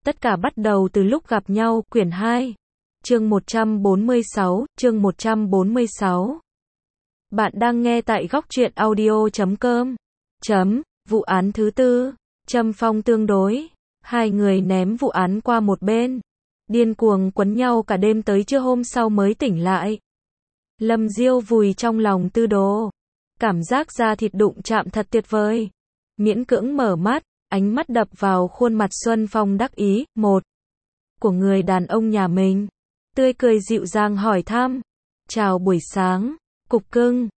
Tất cả bắt đầu từ lúc gặp nhau, quyển 2. Chương 146, chương 146. Bạn đang nghe tại góc truyện audio.com. Vụ án thứ tư, Trâm Phong tương đối. Hai người ném vụ án qua một bên. Điên cuồng quấn nhau cả đêm tới trưa hôm sau mới tỉnh lại. Lâm Diêu vùi trong lòng Tư Đồ. Cảm giác da thịt đụng chạm thật tuyệt vời. Miễn cưỡng mở mắt, ánh mắt đập vào khuôn mặt Xuân Phong đắc ý, của người đàn ông nhà mình. Tươi cười dịu dàng hỏi thăm. Chào buổi sáng, cục cưng.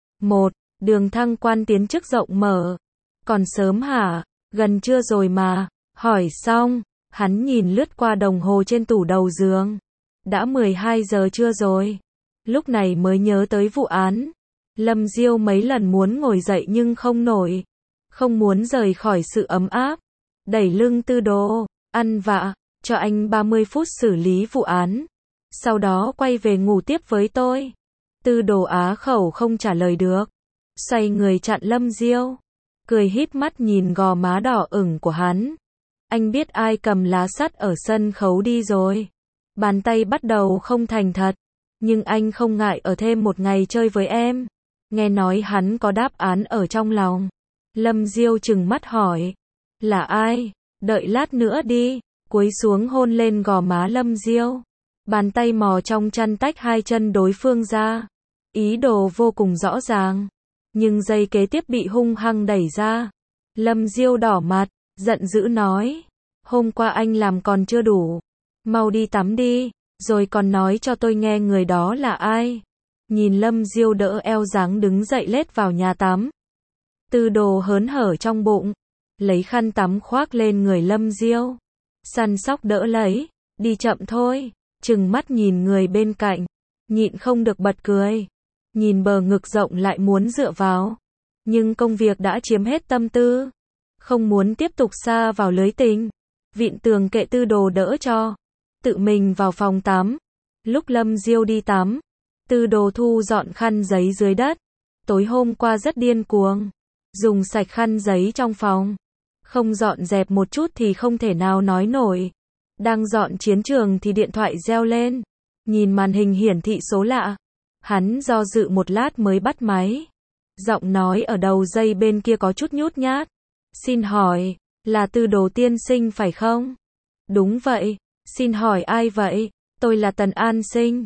Đường thăng quan tiến chức rộng mở. Còn sớm hả? Gần trưa rồi mà. Hỏi xong, hắn nhìn lướt qua đồng hồ trên tủ đầu giường. Đã 12 giờ trưa rồi. Lúc này mới nhớ tới vụ án. Lâm Diêu mấy lần muốn ngồi dậy nhưng không nổi. Không muốn rời khỏi sự ấm áp. Đẩy lưng Tư Đồ, ăn vạ, cho anh 30 phút xử lý vụ án. Sau đó quay về ngủ tiếp với tôi. Tư Đồ á khẩu không trả lời được. Xoay người chặn Lâm Diêu. Cười híp mắt nhìn gò má đỏ ửng của hắn. Anh biết ai cầm lá sắt ở sân khấu đi rồi. Bàn tay bắt đầu không thành thật. Nhưng anh không ngại ở thêm một ngày chơi với em. Nghe nói hắn có đáp án ở trong lòng. Lâm Diêu trừng mắt hỏi. Là ai? Đợi lát nữa đi. Cúi xuống hôn lên gò má Lâm Diêu. Bàn tay mò trong chăn tách hai chân đối phương ra. Ý đồ vô cùng rõ ràng. Nhưng giây kế tiếp bị hung hăng đẩy ra. Lâm Diêu đỏ mặt, giận dữ nói. Hôm qua anh làm còn chưa đủ. Mau đi tắm đi, rồi còn nói cho tôi nghe người đó là ai. Nhìn Lâm Diêu đỡ eo dáng đứng dậy lết vào nhà tắm. Tư Đồ hớn hở trong bụng. Lấy khăn tắm khoác lên người Lâm Diêu. Săn sóc đỡ lấy. Đi chậm thôi. Trừng mắt nhìn người bên cạnh. Nhịn không được bật cười. Nhìn bờ ngực rộng lại muốn dựa vào. Nhưng công việc đã chiếm hết tâm tư. Không muốn tiếp tục sa vào lưới tình. Vịn tường kệ Tư Đồ đỡ cho. Tự mình vào phòng tắm. Lúc Lâm Diêu đi tắm. Tư Đồ thu dọn khăn giấy dưới đất. Tối hôm qua rất điên cuồng. Dùng sạch khăn giấy trong phòng. Không dọn dẹp một chút thì không thể nào nói nổi. Đang dọn chiến trường thì điện thoại reo lên. Nhìn màn hình hiển thị số lạ. Hắn do dự một lát mới bắt máy. Giọng nói ở đầu dây bên kia có chút nhút nhát. Xin hỏi, là Tư Đồ tiên sinh phải không? Đúng vậy. Xin hỏi ai vậy? Tôi là Tần An Sinh.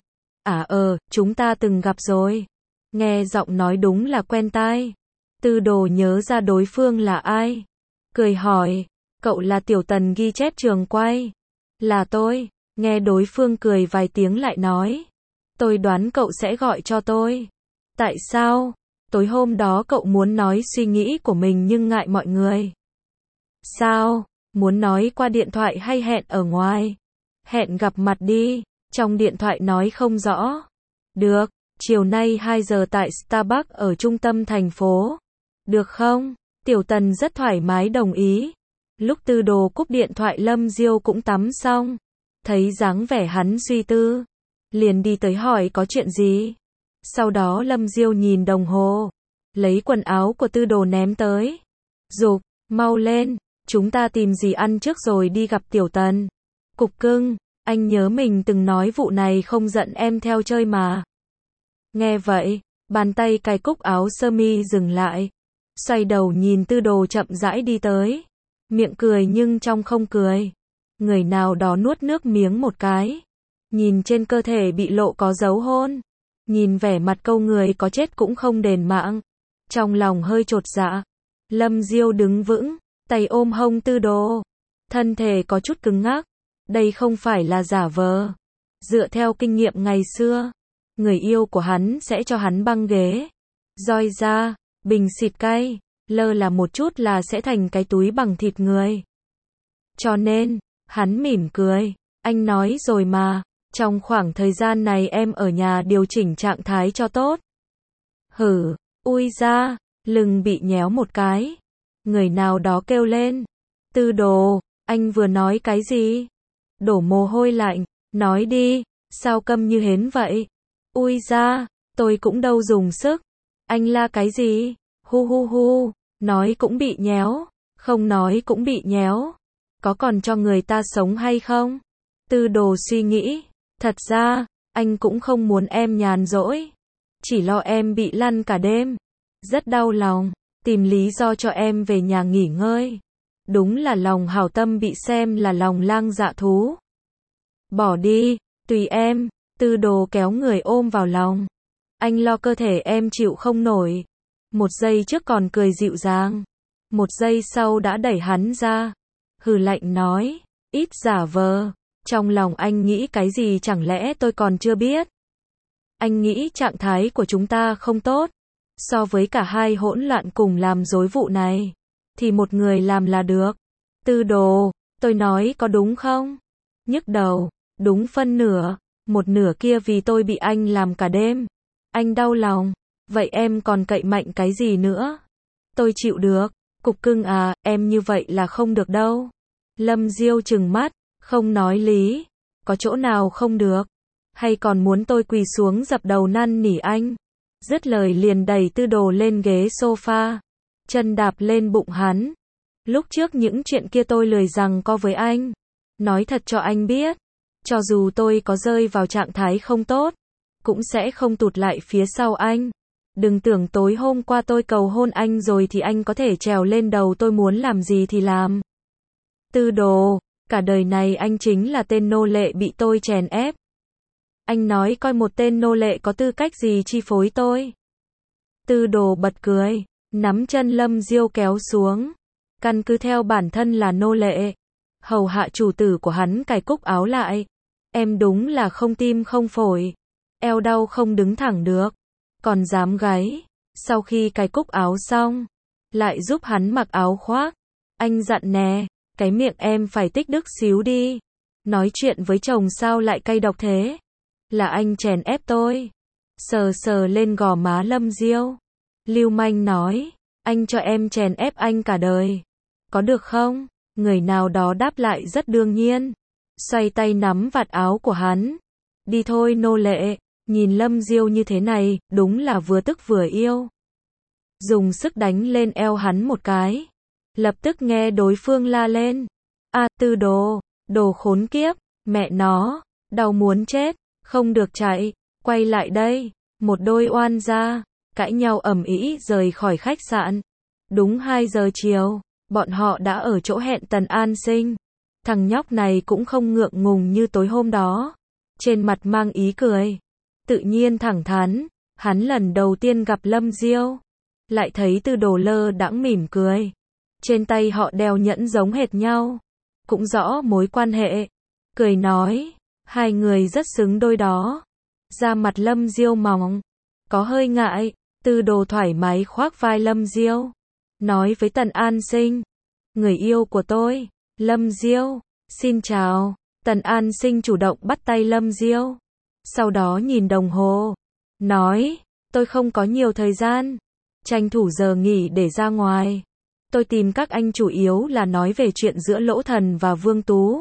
Chúng ta từng gặp rồi. Nghe giọng nói đúng là quen tai. Tư Đồ nhớ ra đối phương là ai. Cười hỏi, cậu là Tiểu Tần ghi chép trường quay. Là tôi. Nghe đối phương cười vài tiếng lại nói. Tôi đoán cậu sẽ gọi cho tôi. Tại sao? Tối hôm đó cậu muốn nói suy nghĩ của mình nhưng ngại mọi người. Sao? Muốn nói qua điện thoại hay hẹn ở ngoài? Hẹn gặp mặt đi. Trong điện thoại nói không rõ. Được, chiều nay 2 giờ tại Starbucks ở trung tâm thành phố. Được không? Tiểu Tần rất thoải mái đồng ý. Lúc Tư Đồ cúp điện thoại Lâm Diêu cũng tắm xong. Thấy dáng vẻ hắn suy tư. Liền đi tới hỏi có chuyện gì. Sau đó Lâm Diêu nhìn đồng hồ. Lấy quần áo của Tư Đồ ném tới. Giục, mau lên. Chúng ta tìm gì ăn trước rồi đi gặp Tiểu Tần. Cục cưng, anh nhớ mình từng nói vụ này không giận em theo chơi mà. Nghe vậy, bàn tay cài cúc áo sơ mi dừng lại. Xoay đầu nhìn Tư Đồ chậm rãi đi tới. Miệng cười nhưng trong không cười. Người nào đó nuốt nước miếng một cái. Nhìn trên cơ thể bị lộ có dấu hôn. Nhìn vẻ mặt câu người có chết cũng không đền mạng. Trong lòng hơi chột dạ. Lâm Diêu đứng vững, tay ôm hông Tư Đồ. Thân thể có chút cứng ngắc. Đây không phải là giả vờ. Dựa theo kinh nghiệm ngày xưa, người yêu của hắn sẽ cho hắn băng ghế, roi da, bình xịt cay, lơ là một chút là sẽ thành cái túi bằng thịt người. Cho nên, hắn mỉm cười, anh nói rồi mà, trong khoảng thời gian này em ở nhà điều chỉnh trạng thái cho tốt. Hử, ui da, lưng bị nhéo một cái. Người nào đó kêu lên. Tư Đồ, anh vừa nói cái gì? Đổ mồ hôi lạnh, nói đi, sao câm như hến vậy? Ui da, tôi cũng đâu dùng sức. Anh la cái gì? Hu hu hu, nói cũng bị nhéo, không nói cũng bị nhéo. có còn cho người ta sống hay không? Tư đồ suy nghĩ, thật ra, anh cũng không muốn em nhàn rỗi. Chỉ lo em bị lăn cả đêm. Rất đau lòng, tìm lý do cho em về nhà nghỉ ngơi. Đúng là lòng hảo tâm bị xem là lòng lang dạ thú. Bỏ đi, tùy em, tư đồ kéo người ôm vào lòng. Anh lo cơ thể em chịu không nổi. Một giây trước còn cười dịu dàng. Một giây sau đã đẩy hắn ra. Hừ lạnh nói, ít giả vờ. Trong lòng anh nghĩ cái gì chẳng lẽ tôi còn chưa biết. Anh nghĩ trạng thái của chúng ta không tốt. So với cả hai hỗn loạn cùng làm rối vụ này, thì một người làm là được. Tư đồ, tôi nói có đúng không? Nhức đầu, đúng phân nửa. Một nửa kia vì tôi bị anh làm cả đêm. Anh đau lòng. Vậy em còn cậy mạnh cái gì nữa? Tôi chịu được. Cục cưng à, em như vậy là không được đâu. Lâm Diêu trừng mắt, không nói lý. Có chỗ nào không được? Hay còn muốn tôi quỳ xuống dập đầu năn nỉ anh? Dứt lời liền đẩy tư đồ lên ghế sofa. Chân đạp lên bụng hắn. Lúc trước những chuyện kia tôi lười giằng co với anh. Nói thật cho anh biết. Cho dù tôi có rơi vào trạng thái không tốt, cũng sẽ không tụt lại phía sau anh. Đừng tưởng tối hôm qua tôi cầu hôn anh rồi thì anh có thể trèo lên đầu tôi muốn làm gì thì làm. Tư đồ, cả đời này anh chính là tên nô lệ bị tôi chèn ép. Anh nói coi một tên nô lệ có tư cách gì chi phối tôi. Tư đồ bật cười, nắm chân Lâm Diêu kéo xuống. Căn cứ theo bản thân là nô lệ. Hầu hạ chủ tử của hắn cài cúc áo lại. Em đúng là không tim không phổi. Eo đau không đứng thẳng được. Còn dám gáy. Sau khi cài cúc áo xong, lại giúp hắn mặc áo khoác. Anh dặn nè, cái miệng em phải tích đức xíu đi. Nói chuyện với chồng sao lại cay độc thế? Là anh chèn ép tôi. Sờ sờ lên gò má Lâm Diêu. Lưu manh nói, anh cho em chèn ép anh cả đời. Có được không? Người nào đó đáp lại rất đương nhiên. Xoay tay nắm vạt áo của hắn. Đi thôi nô lệ. Nhìn Lâm Diêu như thế này, đúng là vừa tức vừa yêu. Dùng sức đánh lên eo hắn một cái. Lập tức nghe đối phương la lên. A, tư đồ, đồ khốn kiếp, mẹ nó, đau muốn chết, không được chạy, quay lại đây. Một đôi oan gia, cãi nhau ầm ĩ rời khỏi khách sạn. Đúng 2 giờ chiều, bọn họ đã ở chỗ hẹn Tần An Sinh. Thằng nhóc này cũng không ngượng ngùng như tối hôm đó. Trên mặt mang ý cười. Tự nhiên thẳng thắn, hắn lần đầu tiên gặp Lâm Diêu. Lại thấy tư đồ lơ đãng mỉm cười. Trên tay họ đeo nhẫn giống hệt nhau. Cũng rõ mối quan hệ. Cười nói, hai người rất xứng đôi đó. Da mặt Lâm Diêu mỏng, có hơi ngại. Tư đồ thoải mái khoác vai Lâm Diêu. Nói với Tần An Sinh, người yêu của tôi, Lâm Diêu, xin chào. Tần An Sinh chủ động bắt tay Lâm Diêu. Sau đó nhìn đồng hồ, nói, tôi không có nhiều thời gian, tranh thủ giờ nghỉ để ra ngoài. Tôi tìm các anh chủ yếu là nói về chuyện giữa Lỗ Thần và Vương Tú.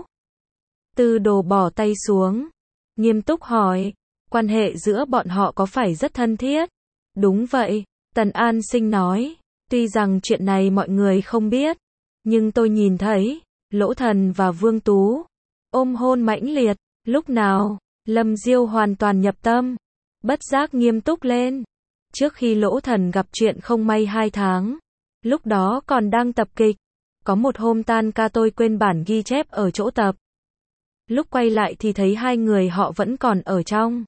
Tư đồ bỏ tay xuống, nghiêm túc hỏi, quan hệ giữa bọn họ có phải rất thân thiết? Đúng vậy, Tần An Sinh nói, tuy rằng chuyện này mọi người không biết, nhưng tôi nhìn thấy, Lỗ Thần và Vương Tú ôm hôn mãnh liệt. Lúc nào? Lâm Diêu hoàn toàn nhập tâm, bất giác nghiêm túc lên. Trước khi Lỗ Thần gặp chuyện không may 2 tháng, lúc đó còn đang tập kịch. Có một hôm tan ca tôi quên bản ghi chép ở chỗ tập. Lúc quay lại thì thấy hai người họ vẫn còn ở trong.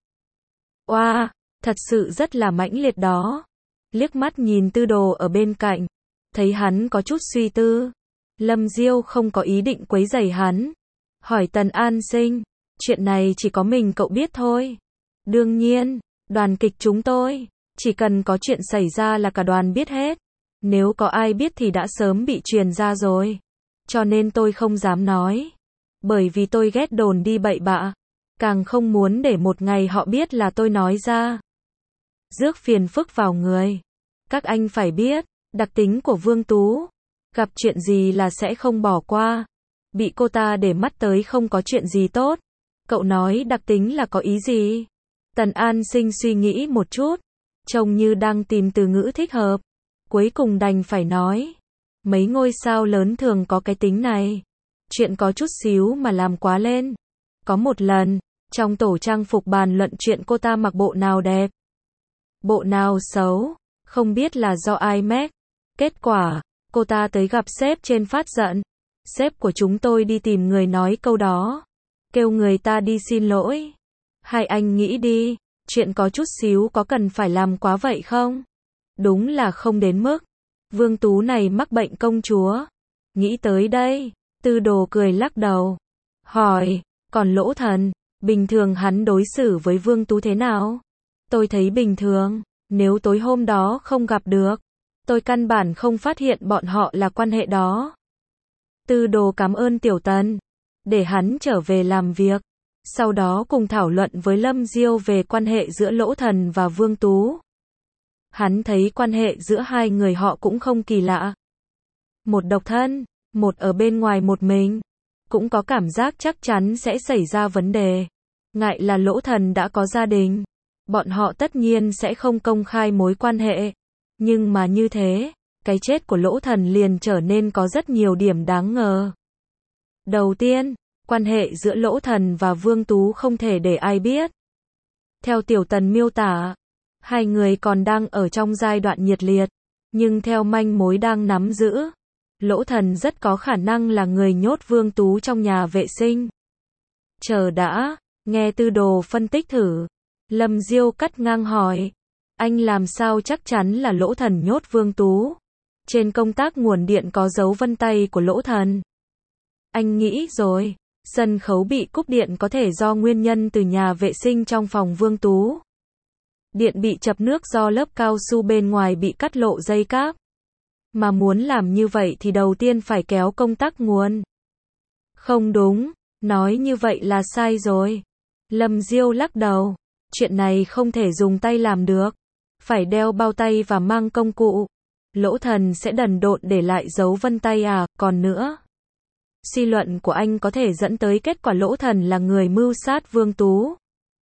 Oa, thật sự rất là mãnh liệt đó. Liếc mắt nhìn tư đồ ở bên cạnh, thấy hắn có chút suy tư. Lâm Diêu không có ý định quấy rầy hắn. Hỏi Tần An Sinh, chuyện này chỉ có mình cậu biết thôi. Đương nhiên, đoàn kịch chúng tôi, chỉ cần có chuyện xảy ra là cả đoàn biết hết. Nếu có ai biết thì đã sớm bị truyền ra rồi. Cho nên tôi không dám nói. Bởi vì tôi ghét đồn đi bậy bạ. Càng không muốn để một ngày họ biết là tôi nói ra. Rước phiền phức vào người. Các anh phải biết, đặc tính của Vương Tú. Gặp chuyện gì là sẽ không bỏ qua. Bị cô ta để mắt tới không có chuyện gì tốt. Cậu nói đặc tính là có ý gì? Tần An Sinh suy nghĩ một chút. Trông như đang tìm từ ngữ thích hợp. Cuối cùng đành phải nói. Mấy ngôi sao lớn thường có cái tính này. Chuyện có chút xíu mà làm quá lên. Có một lần, trong tổ trang phục bàn luận chuyện cô ta mặc bộ nào đẹp, bộ nào xấu, không biết là do ai mách. Kết quả, cô ta tới gặp sếp trên phát giận. Sếp của chúng tôi đi tìm người nói câu đó, kêu người ta đi xin lỗi. Hai anh nghĩ đi, chuyện có chút xíu có cần phải làm quá vậy không? Đúng là không đến mức. Vương Tú này mắc bệnh công chúa. Nghĩ tới đây, Tư Đồ cười lắc đầu. Hỏi, còn Lỗ Thần, bình thường hắn đối xử với Vương Tú thế nào? Tôi thấy bình thường, nếu tối hôm đó không gặp được, tôi căn bản không phát hiện bọn họ là quan hệ đó. Tư Đồ cảm ơn Tiểu Tần, để hắn trở về làm việc. Sau đó cùng thảo luận với Lâm Diêu về quan hệ giữa Lỗ Thần và Vương Tú. Hắn thấy quan hệ giữa hai người họ cũng không kỳ lạ. Một độc thân, một ở bên ngoài một mình. Cũng có cảm giác chắc chắn sẽ xảy ra vấn đề. Ngại là Lỗ Thần đã có gia đình. Bọn họ tất nhiên sẽ không công khai mối quan hệ. Nhưng mà như thế, cái chết của Lỗ Thần liền trở nên có rất nhiều điểm đáng ngờ. Đầu tiên, quan hệ giữa Lỗ Thần và Vương Tú không thể để ai biết. Theo Tiểu Tần miêu tả, hai người còn đang ở trong giai đoạn nhiệt liệt, nhưng theo manh mối đang nắm giữ, Lỗ Thần rất có khả năng là người nhốt Vương Tú trong nhà vệ sinh. Chờ đã, nghe Tư Đồ phân tích thử. Lâm Diêu cắt ngang hỏi, anh làm sao chắc chắn là Lỗ Thần nhốt Vương Tú? Trên công tác nguồn điện có dấu vân tay của Lỗ Thần. Anh nghĩ rồi, sân khấu bị cúp điện có thể do nguyên nhân từ nhà vệ sinh trong phòng Vương Tú. Điện bị chập nước do lớp cao su bên ngoài bị cắt lộ dây cáp. Mà muốn làm như vậy thì đầu tiên phải kéo công tắc nguồn. Không đúng, nói như vậy là sai rồi. Lâm Diêu lắc đầu, chuyện này không thể dùng tay làm được. Phải đeo bao tay và mang công cụ. Lỗ Thần sẽ đần độn để lại dấu vân tay à, còn nữa. Suy luận của anh có thể dẫn tới kết quả Lỗ Thần là người mưu sát Vương Tú.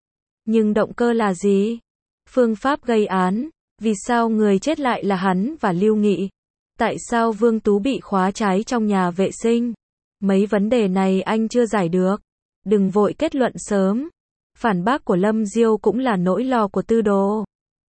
Nhưng động cơ là gì? Phương pháp gây án, vì sao người chết lại là hắn và Lưu Nghị? Tại sao Vương Tú bị khóa trái trong nhà vệ sinh? Mấy vấn đề này anh chưa giải được. Đừng vội kết luận sớm. Phản bác của Lâm Diêu cũng là nỗi lo của Tư Đồ.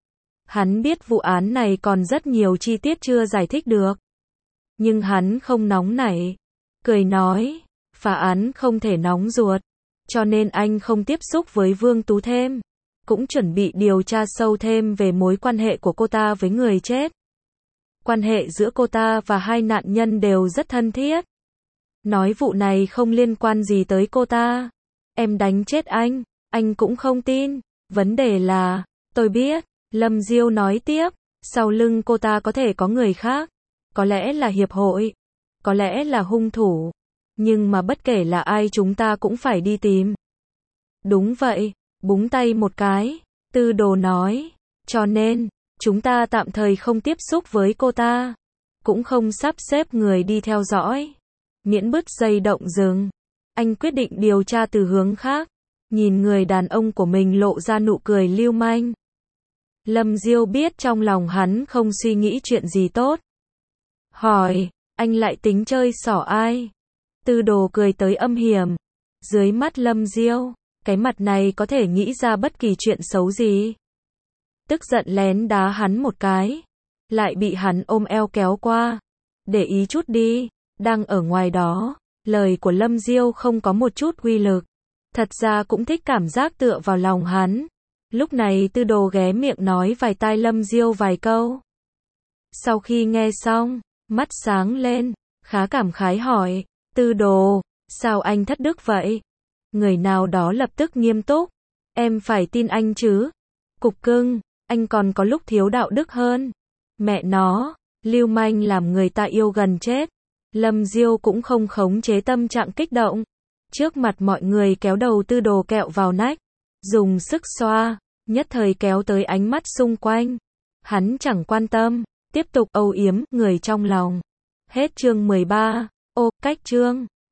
Hắn biết vụ án này còn rất nhiều chi tiết chưa giải thích được. Nhưng hắn không nóng nảy. Cười nói, phá án không thể nóng ruột. Cho nên anh không tiếp xúc với Vương Tú thêm. Cũng chuẩn bị điều tra sâu thêm về mối quan hệ của cô ta với người chết. Quan hệ giữa cô ta và hai nạn nhân đều rất thân thiết. Nói vụ này không liên quan gì tới cô ta. Em đánh chết anh cũng không tin. Vấn đề là, tôi biết, Lâm Diêu nói tiếp, sau lưng cô ta có thể có người khác. Có lẽ là hiệp hội, có lẽ là hung thủ. Nhưng mà bất kể là ai chúng ta cũng phải đi tìm. Đúng vậy, búng tay một cái, Tư Đồ nói. Cho nên, chúng ta tạm thời không tiếp xúc với cô ta. Cũng không sắp xếp người đi theo dõi. Miễn bứt dây động rừng. Anh quyết định điều tra từ hướng khác. Nhìn người đàn ông của mình lộ ra nụ cười lưu manh. Lâm Diêu biết trong lòng hắn không suy nghĩ chuyện gì tốt. Hỏi, anh lại tính chơi xỏ ai? Tư Đồ cười tới âm hiểm. Dưới mắt Lâm Diêu, cái mặt này có thể nghĩ ra bất kỳ chuyện xấu gì. Tức giận lén đá hắn một cái. Lại bị hắn ôm eo kéo qua. Để ý chút đi, đang ở ngoài đó. Lời của Lâm Diêu không có một chút uy lực. Thật ra cũng thích cảm giác tựa vào lòng hắn. Lúc này Tư Đồ ghé miệng nói vài tai Lâm Diêu vài câu. Sau khi nghe xong, mắt sáng lên, khá cảm khái hỏi, Tư Đồ, sao anh thất đức vậy? Người nào đó lập tức nghiêm túc, em phải tin anh chứ. Cục cưng, anh còn có lúc thiếu đạo đức hơn. Mẹ nó, lưu manh làm người ta yêu gần chết. Lâm Diêu cũng không khống chế tâm trạng kích động. Trước mặt mọi người kéo đầu Tư Đồ kẹo vào nách. Dùng sức xoa, nhất thời kéo tới ánh mắt xung quanh. Hắn chẳng quan tâm, tiếp tục âu yếm người trong lòng. Hết chương 13. Ô, cách chương.